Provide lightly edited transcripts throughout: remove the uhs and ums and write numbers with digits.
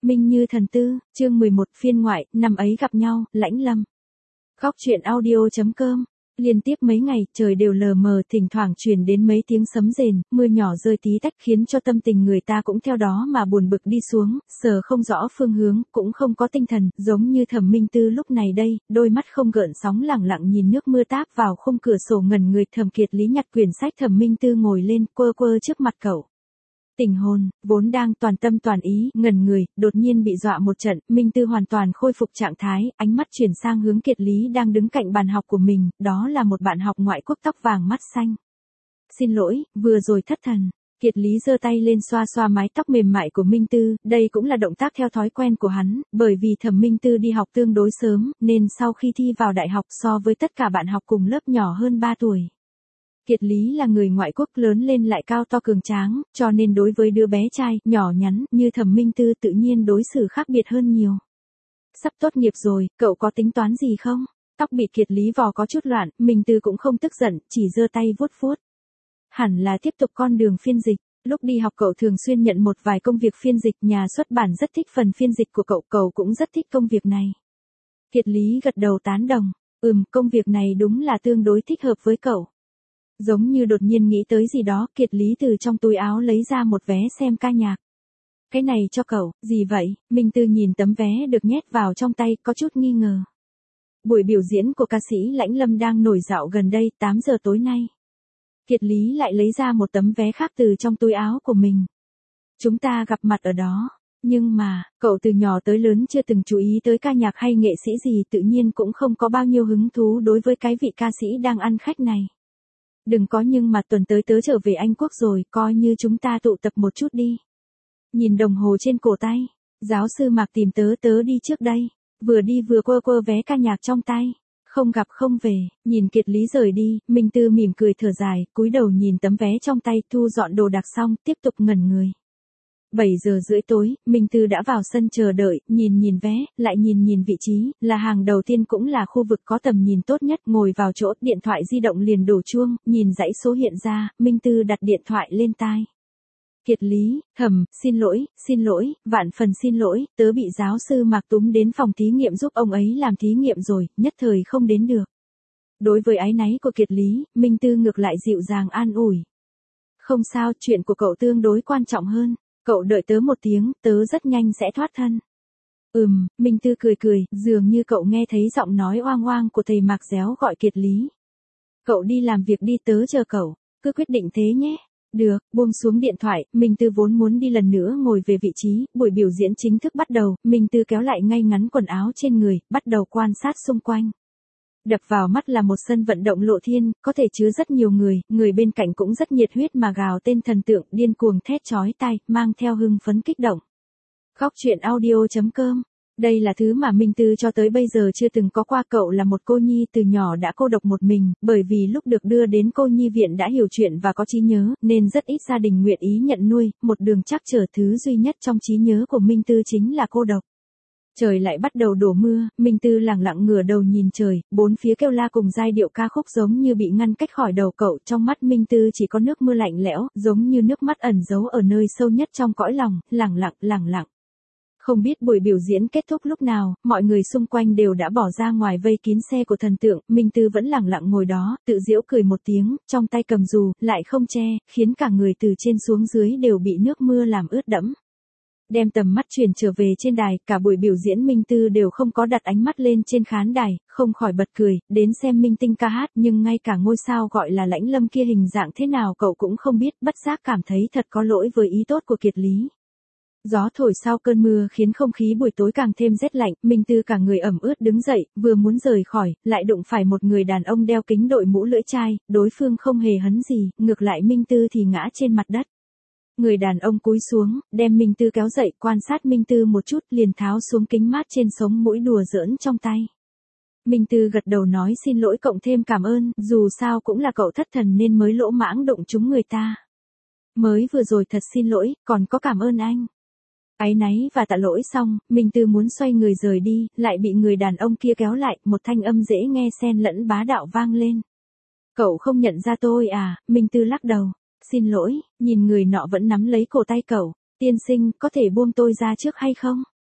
Minh Như Thần Tư, chương 11 phiên ngoại, năm ấy gặp nhau, Lãnh Lâm. Góc truyện audio.com. Liên tiếp mấy ngày, trời đều lờ mờ, thỉnh thoảng truyền đến mấy tiếng sấm rền, mưa nhỏ rơi tí tách khiến cho tâm tình người ta cũng theo đó mà buồn bực đi xuống, sờ không rõ phương hướng, cũng không có tinh thần, giống như Thẩm Minh Tư lúc này đây, đôi mắt không gợn sóng lẳng lặng nhìn nước mưa táp vào khung cửa sổ ngẩn người. Thẩm Kiệt Lý nhặt quyển sách Thẩm Minh Tư ngồi lên, quơ quơ trước mặt cậu. Tình hồn, vốn đang toàn tâm toàn ý, ngẩn người, đột nhiên bị dọa một trận, Minh Tư hoàn toàn khôi phục trạng thái, ánh mắt chuyển sang hướng Kiệt Lý đang đứng cạnh bàn học của mình, đó là một bạn học ngoại quốc tóc vàng mắt xanh. Xin lỗi, vừa rồi thất thần. Kiệt Lý giơ tay lên xoa xoa mái tóc mềm mại của Minh Tư, đây cũng là động tác theo thói quen của hắn, bởi vì Thẩm Minh Tư đi học tương đối sớm, nên sau khi thi vào đại học so với tất cả bạn học cùng lớp nhỏ hơn 3 tuổi. Kiệt Lý là người ngoại quốc lớn lên lại cao to cường tráng, cho nên đối với đứa bé trai, nhỏ nhắn, như Thẩm Minh Tư tự nhiên đối xử khác biệt hơn nhiều. Sắp tốt nghiệp rồi, cậu có tính toán gì không? Tóc bị Kiệt Lý vò có chút loạn, Minh Tư cũng không tức giận, chỉ giơ tay vuốt vuốt. Hẳn là tiếp tục con đường phiên dịch. Lúc đi học cậu thường xuyên nhận một vài công việc phiên dịch, nhà xuất bản rất thích phần phiên dịch của cậu cũng rất thích công việc này. Kiệt Lý gật đầu tán đồng, công việc này đúng là tương đối thích hợp với cậu. Giống như đột nhiên nghĩ tới gì đó, Kiệt Lý từ trong túi áo lấy ra một vé xem ca nhạc. Cái này cho cậu, gì vậy? Minh Tư nhìn tấm vé được nhét vào trong tay, có chút nghi ngờ. Buổi biểu diễn của ca sĩ Lãnh Lâm đang nổi dạo gần đây, 8 giờ tối nay. Kiệt Lý lại lấy ra một tấm vé khác từ trong túi áo của mình. Chúng ta gặp mặt ở đó. Nhưng mà, cậu từ nhỏ tới lớn chưa từng chú ý tới ca nhạc hay nghệ sĩ gì, tự nhiên cũng không có bao nhiêu hứng thú đối với cái vị ca sĩ đang ăn khách này. Đừng có nhưng mà tuần tới tớ trở về Anh Quốc rồi, coi như chúng ta tụ tập một chút đi. Nhìn đồng hồ trên cổ tay, giáo sư Mạc tìm tớ đi trước đây, vừa đi vừa quơ vé ca nhạc trong tay. Không gặp không về, nhìn Kiệt Lý rời đi, Minh Tư mỉm cười thở dài, cúi đầu nhìn tấm vé trong tay, thu dọn đồ đạc xong, tiếp tục ngẩn người. 7 giờ rưỡi tối, Minh Tư đã vào sân chờ đợi, nhìn vé, lại nhìn vị trí, là hàng đầu tiên cũng là khu vực có tầm nhìn tốt nhất, ngồi vào chỗ, điện thoại di động liền đổ chuông, nhìn dãy số hiện ra, Minh Tư đặt điện thoại lên tai. Kiệt Lý, xin lỗi, vạn phần xin lỗi, tớ bị giáo sư Mạc túm đến phòng thí nghiệm giúp ông ấy làm thí nghiệm rồi, nhất thời không đến được. Đối với áy náy của Kiệt Lý, Minh Tư ngược lại dịu dàng an ủi. Không sao, chuyện của cậu tương đối quan trọng hơn. Cậu đợi tớ một tiếng, tớ rất nhanh sẽ thoát thân. Minh Tư cười, dường như cậu nghe thấy giọng nói oang oang của thầy Mạc réo gọi Kiệt Lý. Cậu đi làm việc đi, tớ chờ cậu, cứ quyết định thế nhé. Được, buông xuống điện thoại, Minh Tư vốn muốn đi lần nữa ngồi về vị trí, buổi biểu diễn chính thức bắt đầu, Minh Tư kéo lại ngay ngắn quần áo trên người, bắt đầu quan sát xung quanh. Đập vào mắt là một sân vận động lộ thiên, có thể chứa rất nhiều người bên cạnh cũng rất nhiệt huyết mà gào tên thần tượng, điên cuồng thét chói tai, mang theo hưng phấn kích động. Góc truyện audio.com. Đây là thứ mà Minh Tư cho tới bây giờ chưa từng có qua. Cậu là một cô nhi từ nhỏ đã cô độc một mình, bởi vì lúc được đưa đến cô nhi viện đã hiểu chuyện và có trí nhớ, nên rất ít gia đình nguyện ý nhận nuôi, một đường trắc trở, thứ duy nhất trong trí nhớ của Minh Tư chính là cô độc. Trời lại bắt đầu đổ mưa, Minh Tư lẳng lặng ngửa đầu nhìn trời, bốn phía kêu la cùng giai điệu ca khúc giống như bị ngăn cách khỏi đầu cậu, trong mắt Minh Tư chỉ có nước mưa lạnh lẽo, giống như nước mắt ẩn giấu ở nơi sâu nhất trong cõi lòng, lẳng lặng. Không biết buổi biểu diễn kết thúc lúc nào, mọi người xung quanh đều đã bỏ ra ngoài vây kín xe của thần tượng, Minh Tư vẫn lẳng lặng ngồi đó, tự giễu cười một tiếng, trong tay cầm dù, lại không che, khiến cả người từ trên xuống dưới đều bị nước mưa làm ướt đẫm. Đem tầm mắt chuyển trở về trên đài, cả buổi biểu diễn Minh Tư đều không có đặt ánh mắt lên trên khán đài, không khỏi bật cười, đến xem minh tinh ca hát nhưng ngay cả ngôi sao gọi là Lãnh Lâm kia hình dạng thế nào cậu cũng không biết, bất giác cảm thấy thật có lỗi với ý tốt của Kiệt Lý. Gió thổi sau cơn mưa khiến không khí buổi tối càng thêm rét lạnh, Minh Tư cả người ẩm ướt đứng dậy, vừa muốn rời khỏi, lại đụng phải một người đàn ông đeo kính đội mũ lưỡi chai, đối phương không hề hấn gì, ngược lại Minh Tư thì ngã trên mặt đất. Người đàn ông cúi xuống, đem Minh Tư kéo dậy, quan sát Minh Tư một chút, liền tháo xuống kính mát trên sống mũi đùa giỡn trong tay. Minh Tư gật đầu nói xin lỗi cộng thêm cảm ơn, dù sao cũng là cậu thất thần nên mới lỗ mãng đụng trúng người ta. Mới vừa rồi thật xin lỗi, còn có cảm ơn anh. Áy náy và tạ lỗi xong, Minh Tư muốn xoay người rời đi, lại bị người đàn ông kia kéo lại, một thanh âm dễ nghe xen lẫn bá đạo vang lên. Cậu không nhận ra tôi à? Minh Tư lắc đầu. Xin lỗi, nhìn người nọ vẫn nắm lấy cổ tay cậu. Tiên sinh, có thể buông tôi ra trước hay không?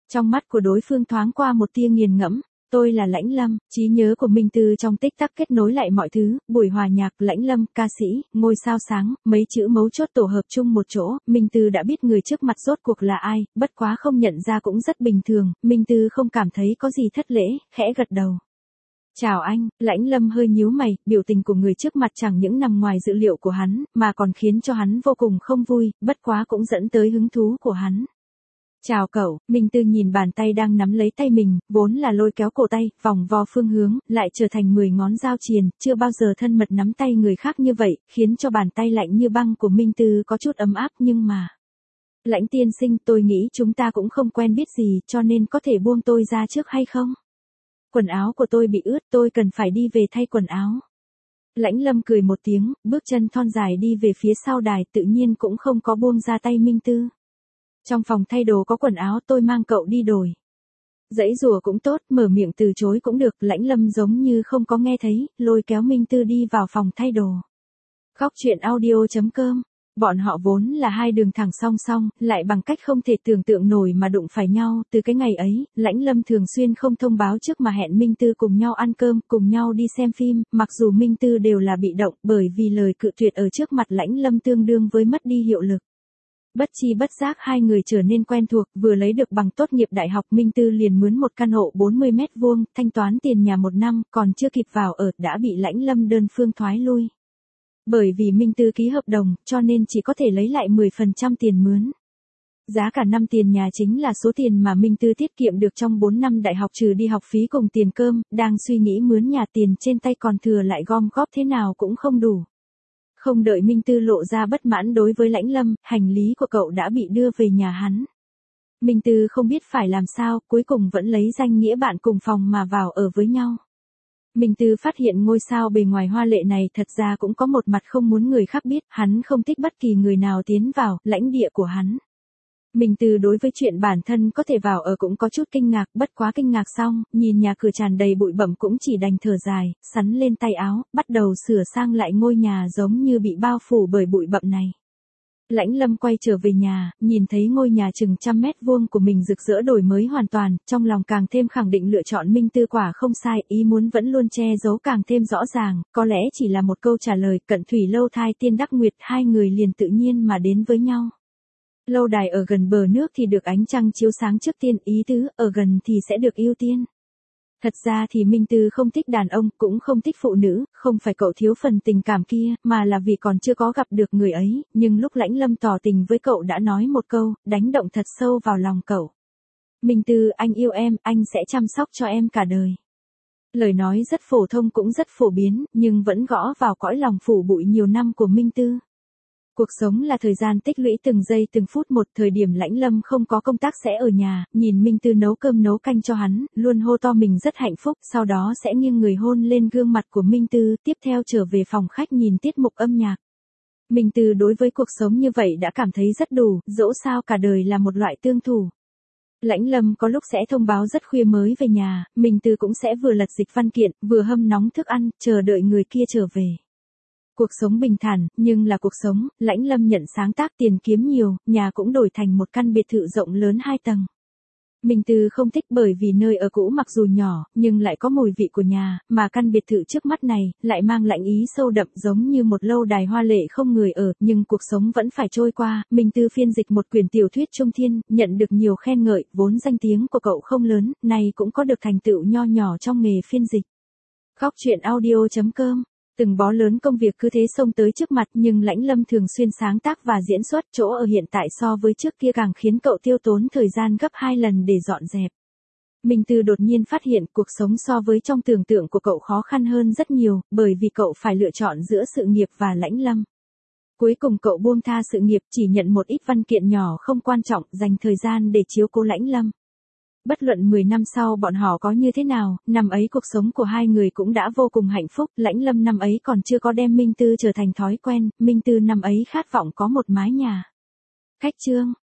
Trong mắt của đối phương thoáng qua một tia nghiền ngẫm. Tôi là Lãnh Lâm, trí nhớ của Minh Tư trong tích tắc kết nối lại mọi thứ, buổi hòa nhạc, Lãnh Lâm, ca sĩ, ngôi sao sáng, mấy chữ mấu chốt tổ hợp chung một chỗ, Minh Tư đã biết người trước mặt rốt cuộc là ai, bất quá không nhận ra cũng rất bình thường, Minh Tư không cảm thấy có gì thất lễ, khẽ gật đầu. Chào anh, Lãnh Lâm hơi nhíu mày, biểu tình của người trước mặt chẳng những nằm ngoài dự liệu của hắn, mà còn khiến cho hắn vô cùng không vui, bất quá cũng dẫn tới hứng thú của hắn. Chào cậu, Minh Tư nhìn bàn tay đang nắm lấy tay mình, vốn là lôi kéo cổ tay, vòng vo phương hướng, lại trở thành 10 ngón giao triền, chưa bao giờ thân mật nắm tay người khác như vậy, khiến cho bàn tay lạnh như băng của Minh Tư có chút ấm áp nhưng mà... Lãnh tiên sinh, tôi nghĩ chúng ta cũng không quen biết gì, cho nên có thể buông tôi ra trước hay không? Quần áo của tôi bị ướt, tôi cần phải đi về thay quần áo. Lãnh Lâm cười một tiếng, bước chân thon dài đi về phía sau đài, tự nhiên cũng không có buông ra tay Minh Tư. Trong phòng thay đồ có quần áo, tôi mang cậu đi đổi. Giãy giụa cũng tốt, mở miệng từ chối cũng được, Lãnh Lâm giống như không có nghe thấy, lôi kéo Minh Tư đi vào phòng thay đồ. Khóc chuyện audio.com. Bọn họ vốn là hai đường thẳng song song, lại bằng cách không thể tưởng tượng nổi mà đụng phải nhau, từ cái ngày ấy, Lãnh Lâm thường xuyên không thông báo trước mà hẹn Minh Tư cùng nhau ăn cơm, cùng nhau đi xem phim, mặc dù Minh Tư đều là bị động, bởi vì lời cự tuyệt ở trước mặt Lãnh Lâm tương đương với mất đi hiệu lực. Bất chi bất giác hai người trở nên quen thuộc, vừa lấy được bằng tốt nghiệp đại học Minh Tư liền mướn một căn hộ 40 mét vuông, thanh toán tiền nhà 1 năm, còn chưa kịp vào ở đã bị Lãnh Lâm đơn phương thoái lui. Bởi vì Minh Tư ký hợp đồng, cho nên chỉ có thể lấy lại 10% tiền mướn. Giá cả năm tiền nhà chính là số tiền mà Minh Tư tiết kiệm được trong 4 năm đại học trừ đi học phí cùng tiền cơm, đang suy nghĩ mướn nhà tiền trên tay còn thừa lại gom góp thế nào cũng không đủ. Không đợi Minh Tư lộ ra bất mãn đối với Lãnh Lâm, hành lý của cậu đã bị đưa về nhà hắn. Minh Tư không biết phải làm sao, cuối cùng vẫn lấy danh nghĩa bạn cùng phòng mà vào ở với nhau. Minh Tư phát hiện ngôi sao bề ngoài hoa lệ này thật ra cũng có một mặt không muốn người khác biết, hắn không thích bất kỳ người nào tiến vào lãnh địa của hắn. Minh Tư đối với chuyện bản thân có thể vào ở cũng có chút kinh ngạc, bất quá kinh ngạc xong, nhìn nhà cửa tràn đầy bụi bặm cũng chỉ đành thở dài, sắn lên tay áo, bắt đầu sửa sang lại ngôi nhà giống như bị bao phủ bởi bụi bặm này. Lãnh Lâm quay trở về nhà, nhìn thấy ngôi nhà chừng 100 mét vuông của mình rực rỡ đổi mới hoàn toàn, trong lòng càng thêm khẳng định lựa chọn Minh Tư quả không sai, ý muốn vẫn luôn che giấu càng thêm rõ ràng, có lẽ chỉ là một câu trả lời, cận thủy lâu thai tiên đắc nguyệt, hai người liền tự nhiên mà đến với nhau. Lâu đài ở gần bờ nước thì được ánh trăng chiếu sáng trước tiên, ý tứ, ở gần thì sẽ được ưu tiên. Thật ra thì Minh Tư không thích đàn ông, cũng không thích phụ nữ, không phải cậu thiếu phần tình cảm kia, mà là vì còn chưa có gặp được người ấy, nhưng lúc Lãnh Lâm tỏ tình với cậu đã nói một câu, đánh động thật sâu vào lòng cậu. Minh Tư, anh yêu em, anh sẽ chăm sóc cho em cả đời. Lời nói rất phổ thông cũng rất phổ biến, nhưng vẫn gõ vào cõi lòng phủ bụi nhiều năm của Minh Tư. Cuộc sống là thời gian tích lũy từng giây từng phút một, thời điểm Lãnh Lâm không có công tác sẽ ở nhà, nhìn Minh Tư nấu cơm nấu canh cho hắn, luôn hô to mình rất hạnh phúc, sau đó sẽ nghiêng người hôn lên gương mặt của Minh Tư, tiếp theo trở về phòng khách nhìn tiết mục âm nhạc. Minh Tư đối với cuộc sống như vậy đã cảm thấy rất đủ, dẫu sao cả đời là một loại tương thủ. Lãnh Lâm có lúc sẽ thông báo rất khuya mới về nhà, Minh Tư cũng sẽ vừa lật dịch văn kiện, vừa hâm nóng thức ăn, chờ đợi người kia trở về. Cuộc sống bình thản, nhưng là cuộc sống, Lãnh Lâm nhận sáng tác tiền kiếm nhiều, nhà cũng đổi thành một căn biệt thự rộng lớn 2 tầng. Minh Tư không thích bởi vì nơi ở cũ mặc dù nhỏ, nhưng lại có mùi vị của nhà, mà căn biệt thự trước mắt này, lại mang lãnh ý sâu đậm giống như một lâu đài hoa lệ không người ở, nhưng cuộc sống vẫn phải trôi qua. Minh Tư phiên dịch một quyển tiểu thuyết trung thiên, nhận được nhiều khen ngợi, vốn danh tiếng của cậu không lớn, nay cũng có được thành tựu nho nhỏ trong nghề phiên dịch. Khóc chuyện audio.com. Từng bó lớn công việc cứ thế xông tới trước mặt, nhưng Lãnh Lâm thường xuyên sáng tác và diễn xuất, chỗ ở hiện tại so với trước kia càng khiến cậu tiêu tốn thời gian gấp 2 lần để dọn dẹp. Minh Tư đột nhiên phát hiện cuộc sống so với trong tưởng tượng của cậu khó khăn hơn rất nhiều, bởi vì cậu phải lựa chọn giữa sự nghiệp và Lãnh Lâm. Cuối cùng cậu buông tha sự nghiệp, chỉ nhận một ít văn kiện nhỏ không quan trọng, dành thời gian để chiếu cố Lãnh Lâm. Bất luận 10 năm sau bọn họ có như thế nào, năm ấy cuộc sống của hai người cũng đã vô cùng hạnh phúc, Lãnh Lâm năm ấy còn chưa có đem Minh Tư trở thành thói quen, Minh Tư năm ấy khát vọng có một mái nhà. Khách chương.